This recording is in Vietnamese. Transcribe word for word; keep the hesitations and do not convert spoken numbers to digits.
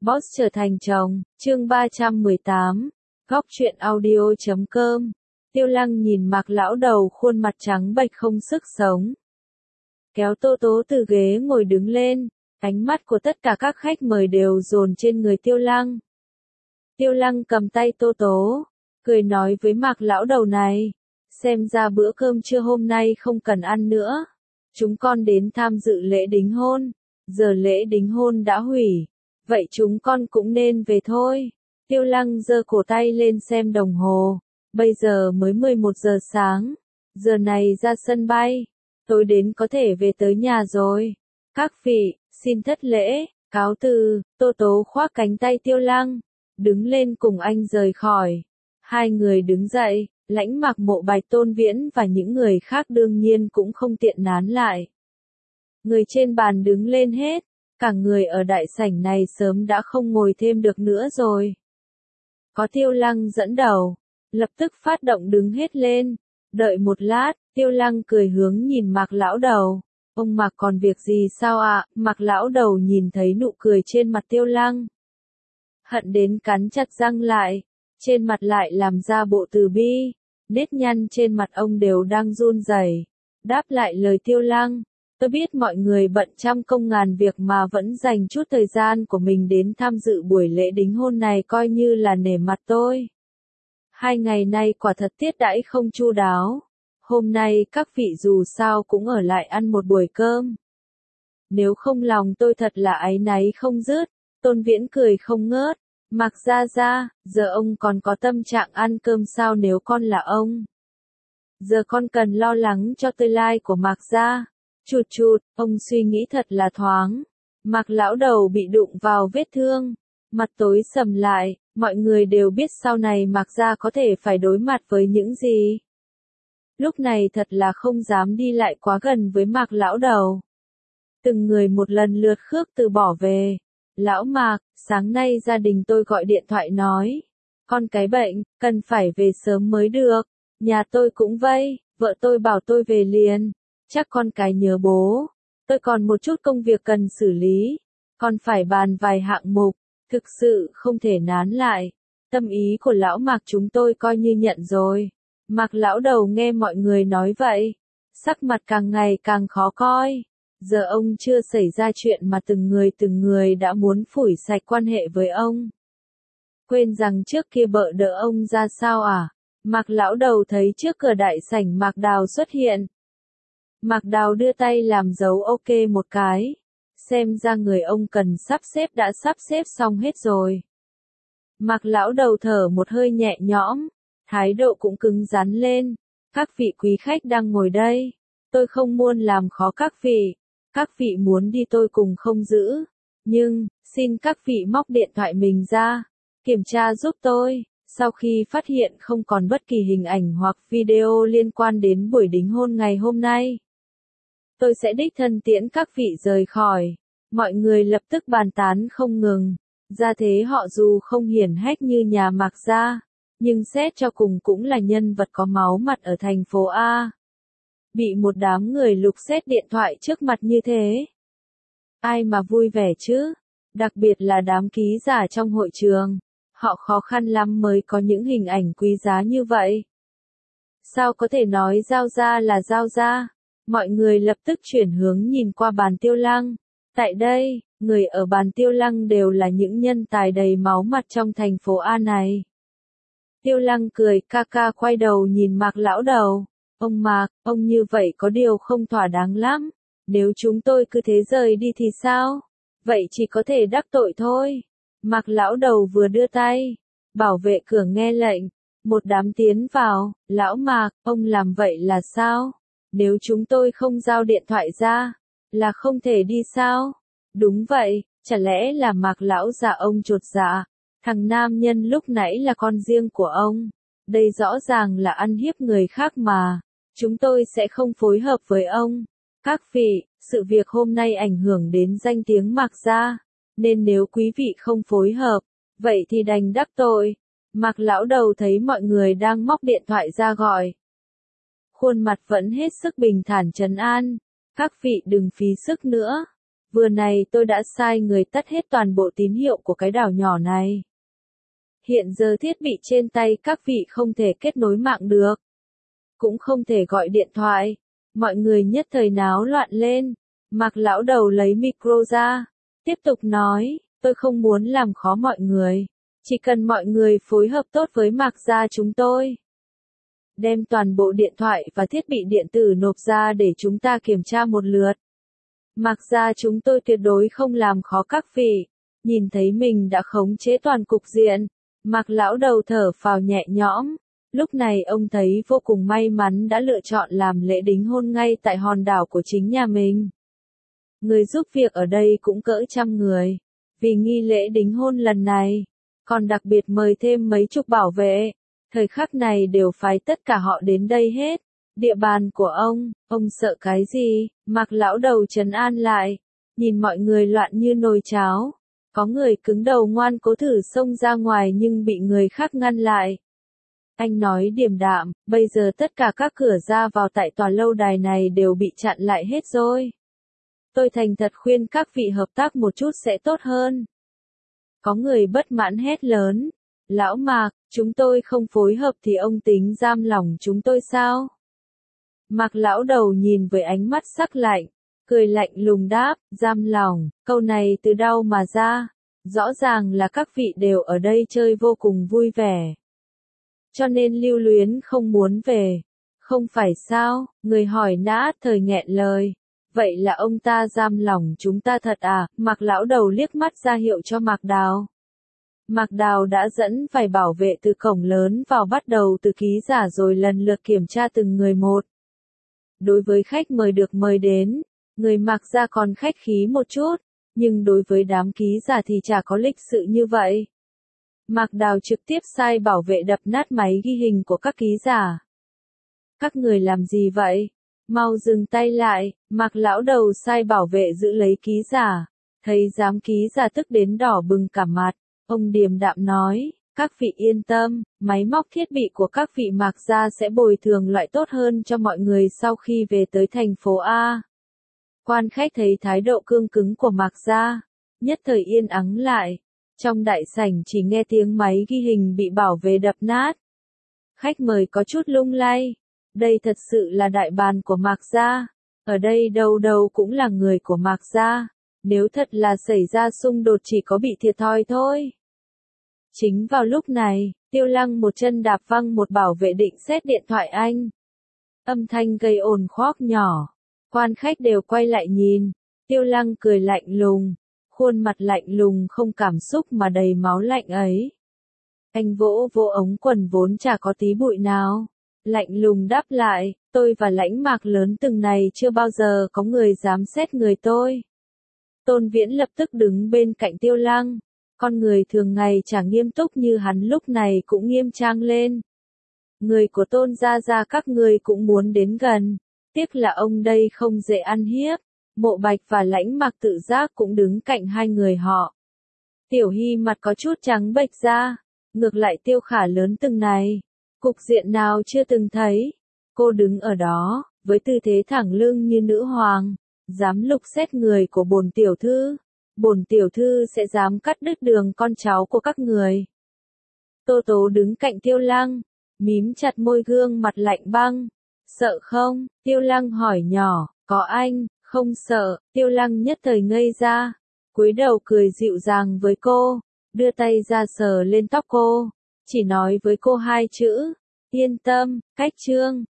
Boss trở thành chồng, chương ba trăm mười tám, góc truyện audio chấm com. Tiêu Lăng nhìn Mạc lão đầu khuôn mặt trắng bệch không sức sống. Kéo Tô Tố từ ghế ngồi đứng lên, ánh mắt của tất cả các khách mời đều dồn trên người Tiêu Lăng. Tiêu Lăng cầm tay Tô Tố, cười nói với Mạc lão đầu này, xem ra bữa cơm trưa hôm nay không cần ăn nữa. Chúng con đến tham dự lễ đính hôn, giờ lễ đính hôn đã hủy. Vậy chúng con cũng nên về thôi. Tiêu Lăng giơ cổ tay lên xem đồng hồ. Bây giờ mới mười một giờ sáng. Giờ này ra sân bay. Tối đến có thể về tới nhà rồi. Các vị, xin thất lễ, cáo từ. Tô Tố khoác cánh tay Tiêu Lăng. Đứng lên cùng anh rời khỏi. Hai người đứng dậy. Lãnh Mạc Mộ Bạch Tôn Viễn và những người khác đương nhiên cũng không tiện nán lại. Người trên bàn đứng lên hết. Cả người ở đại sảnh này sớm đã không ngồi thêm được nữa rồi. Có Tiêu Lăng dẫn đầu, lập tức phát động đứng hết lên. Đợi một lát, Tiêu Lăng cười hướng nhìn Mạc lão đầu. Ông Mạc còn việc gì sao ạ? À? Mạc lão đầu nhìn thấy nụ cười trên mặt Tiêu Lăng. Hận đến cắn chặt răng lại, trên mặt lại làm ra bộ từ bi. Nếp nhăn trên mặt ông đều đang run rẩy. Đáp lại lời Tiêu Lăng. Tôi biết mọi người bận trăm công ngàn việc mà vẫn dành chút thời gian của mình đến tham dự buổi lễ đính hôn này coi như là nể mặt tôi. Hai ngày nay quả thật tiết đãi không chu đáo. Hôm nay các vị dù sao cũng ở lại ăn một buổi cơm. Nếu không lòng tôi thật là áy náy không dứt. Tôn Viễn cười không ngớt. Mạc gia gia, giờ ông còn có tâm trạng ăn cơm sao nếu con là ông? Giờ con cần lo lắng cho tương lai của Mạc gia. Chụt chụt, ông suy nghĩ thật là thoáng. Mạc lão đầu bị đụng vào vết thương. Mặt tối sầm lại, mọi người đều biết sau này Mạc gia có thể phải đối mặt với những gì. Lúc này thật là không dám đi lại quá gần với Mạc lão đầu. Từng người một lần lượt khước từ bỏ về. Lão Mạc, sáng nay gia đình tôi gọi điện thoại nói. Con cái bệnh, cần phải về sớm mới được. Nhà tôi cũng vây, vợ tôi bảo tôi về liền. Chắc con cái nhớ bố. Tôi còn một chút công việc cần xử lý. Còn phải bàn vài hạng mục. Thực sự không thể nán lại. Tâm ý của lão Mạc chúng tôi coi như nhận rồi. Mạc lão đầu nghe mọi người nói vậy. Sắc mặt càng ngày càng khó coi. Giờ ông chưa xảy ra chuyện mà từng người từng người đã muốn phủi sạch quan hệ với ông. Quên rằng trước kia bợ đỡ ông ra sao à? Mạc lão đầu thấy trước cửa đại sảnh Mạc Đào xuất hiện. Mạc Đào đưa tay làm dấu ok một cái. Xem ra người ông cần sắp xếp đã sắp xếp xong hết rồi. Mạc lão đầu thở một hơi nhẹ nhõm. Thái độ cũng cứng rắn lên. Các vị quý khách đang ngồi đây. Tôi không muốn làm khó các vị. Các vị muốn đi tôi cùng không giữ. Nhưng, xin các vị móc điện thoại mình ra. Kiểm tra giúp tôi. Sau khi phát hiện không còn bất kỳ hình ảnh hoặc video liên quan đến buổi đính hôn ngày hôm nay, tôi sẽ đích thân tiễn các vị rời khỏi. Mọi người lập tức bàn tán không ngừng. Gia thế họ dù không hiển hách như nhà Mạc gia, nhưng xét cho cùng cũng là nhân vật có máu mặt ở thành phố A. Bị một đám người lục xét điện thoại trước mặt như thế. Ai mà vui vẻ chứ? Đặc biệt là đám ký giả trong hội trường. Họ khó khăn lắm mới có những hình ảnh quý giá như vậy. Sao có thể nói Giao gia là Giao gia? Mọi người lập tức chuyển hướng nhìn qua bàn Tiêu Lăng. Tại đây, người ở bàn Tiêu Lăng đều là những nhân tài đầy máu mặt trong thành phố A này. Tiêu Lăng cười ca ca quay đầu nhìn Mạc lão đầu. Ông Mạc, ông như vậy có điều không thỏa đáng lắm. Nếu chúng tôi cứ thế rời đi thì sao? Vậy chỉ có thể đắc tội thôi. Mạc lão đầu vừa đưa tay. Bảo vệ cửa nghe lệnh. Một đám tiến vào. Lão Mạc, ông làm vậy là sao? Nếu chúng tôi không giao điện thoại ra, là không thể đi sao? Đúng vậy, chả lẽ là Mạc lão già ông chột dạ? Thằng nam nhân lúc nãy là con riêng của ông. Đây rõ ràng là ăn hiếp người khác mà. Chúng tôi sẽ không phối hợp với ông. Các vị, sự việc hôm nay ảnh hưởng đến danh tiếng Mạc gia, nên nếu quý vị không phối hợp, vậy thì đành đắc tội. Mạc lão đầu thấy mọi người đang móc điện thoại ra gọi. Khuôn mặt vẫn hết sức bình thản trấn an. Các vị đừng phí sức nữa. Vừa này tôi đã sai người tắt hết toàn bộ tín hiệu của cái đảo nhỏ này. Hiện giờ thiết bị trên tay các vị không thể kết nối mạng được. Cũng không thể gọi điện thoại. Mọi người nhất thời náo loạn lên. Mạc lão đầu lấy micro ra. Tiếp tục nói, tôi không muốn làm khó mọi người. Chỉ cần mọi người phối hợp tốt với Mạc gia chúng tôi. Đem toàn bộ điện thoại và thiết bị điện tử nộp ra để chúng ta kiểm tra một lượt. Mạc gia chúng tôi tuyệt đối không làm khó các vị. Nhìn thấy mình đã khống chế toàn cục diện. Mạc lão đầu thở phào nhẹ nhõm. Lúc này ông thấy vô cùng may mắn đã lựa chọn làm lễ đính hôn ngay tại hòn đảo của chính nhà mình. Người giúp việc ở đây cũng cỡ trăm người. Vì nghi lễ đính hôn lần này, còn đặc biệt mời thêm mấy chục bảo vệ. Thời khắc này đều phái tất cả họ đến đây hết. Địa bàn của ông, ông sợ cái gì? Mạc lão đầu trấn an lại. Nhìn mọi người loạn như nồi cháo. Có người cứng đầu ngoan cố thử xông ra ngoài nhưng bị người khác ngăn lại. Anh nói điềm đạm, bây giờ tất cả các cửa ra vào tại tòa lâu đài này đều bị chặn lại hết rồi. Tôi thành thật khuyên các vị hợp tác một chút sẽ tốt hơn. Có người bất mãn hét lớn. Lão Mạc, chúng tôi không phối hợp thì ông tính giam lỏng chúng tôi sao? Mạc lão đầu nhìn với ánh mắt sắc lạnh, cười lạnh lùng đáp, giam lỏng, câu này từ đâu mà ra? Rõ ràng là các vị đều ở đây chơi vô cùng vui vẻ. Cho nên lưu luyến không muốn về. Không phải sao? Người hỏi nã thời nghẹn lời. Vậy là ông ta giam lỏng chúng ta thật à? Mạc lão đầu liếc mắt ra hiệu cho Mạc Đào. Mạc Đào đã dẫn vài bảo vệ từ cổng lớn vào bắt đầu từ ký giả rồi lần lượt kiểm tra từng người một. Đối với khách mời được mời đến, người Mạc gia còn khách khí một chút, nhưng đối với đám ký giả thì chả có lịch sự như vậy. Mạc Đào trực tiếp sai bảo vệ đập nát máy ghi hình của các ký giả. Các người làm gì vậy? Mau dừng tay lại, Mạc lão đầu sai bảo vệ giữ lấy ký giả. Thấy giám ký giả tức đến đỏ bừng cả mặt, ông điềm đạm nói, các vị yên tâm, máy móc thiết bị của các vị Mạc gia sẽ bồi thường loại tốt hơn cho mọi người sau khi về tới thành phố A. Quan khách thấy thái độ cương cứng của Mạc gia, nhất thời yên ắng lại. Trong đại sảnh chỉ nghe tiếng máy ghi hình bị bảo vệ đập nát. Khách mời có chút lung lay. Đây thật sự là đại bàn của Mạc gia. Ở đây đâu đâu cũng là người của Mạc gia. Nếu thật là xảy ra xung đột chỉ có bị thiệt thòi thôi. Chính vào lúc này, Tiêu Lăng một chân đạp văng một bảo vệ định xét điện thoại anh. Âm thanh gây ồn khoác nhỏ. Quan khách đều quay lại nhìn. Tiêu Lăng cười lạnh lùng. Khuôn mặt lạnh lùng không cảm xúc mà đầy máu lạnh ấy. Anh vỗ vỗ ống quần vốn chả có tí bụi nào. Lạnh lùng đáp lại, tôi và lãnh Mạc lớn từng này chưa bao giờ có người dám xét người tôi. Tôn Viễn lập tức đứng bên cạnh Tiêu Lăng. Con người thường ngày chả nghiêm túc như hắn lúc này cũng nghiêm trang lên. Người của Tôn gia gia các người cũng muốn đến gần. Tiếc là ông đây không dễ ăn hiếp. Mộ Bạch và lãnh Mạc tự giác cũng đứng cạnh hai người họ. Tiểu Hy mặt có chút trắng bệch ra. Ngược lại Tiêu Khả lớn từng này. Cục diện nào chưa từng thấy. Cô đứng ở đó, với tư thế thẳng lưng như nữ hoàng. Dám lục xét người của bổn tiểu thư. Bổn tiểu thư sẽ dám cắt đứt đường con cháu của các người. Tô Tố đứng cạnh Tiêu Lăng. Mím chặt môi gương mặt lạnh băng. Sợ không? Tiêu Lăng hỏi nhỏ. Có anh. Không sợ, Tiêu Lăng nhất thời ngây ra, cúi đầu cười dịu dàng với cô, đưa tay ra sờ lên tóc cô, chỉ nói với cô hai chữ, yên tâm, cách trương.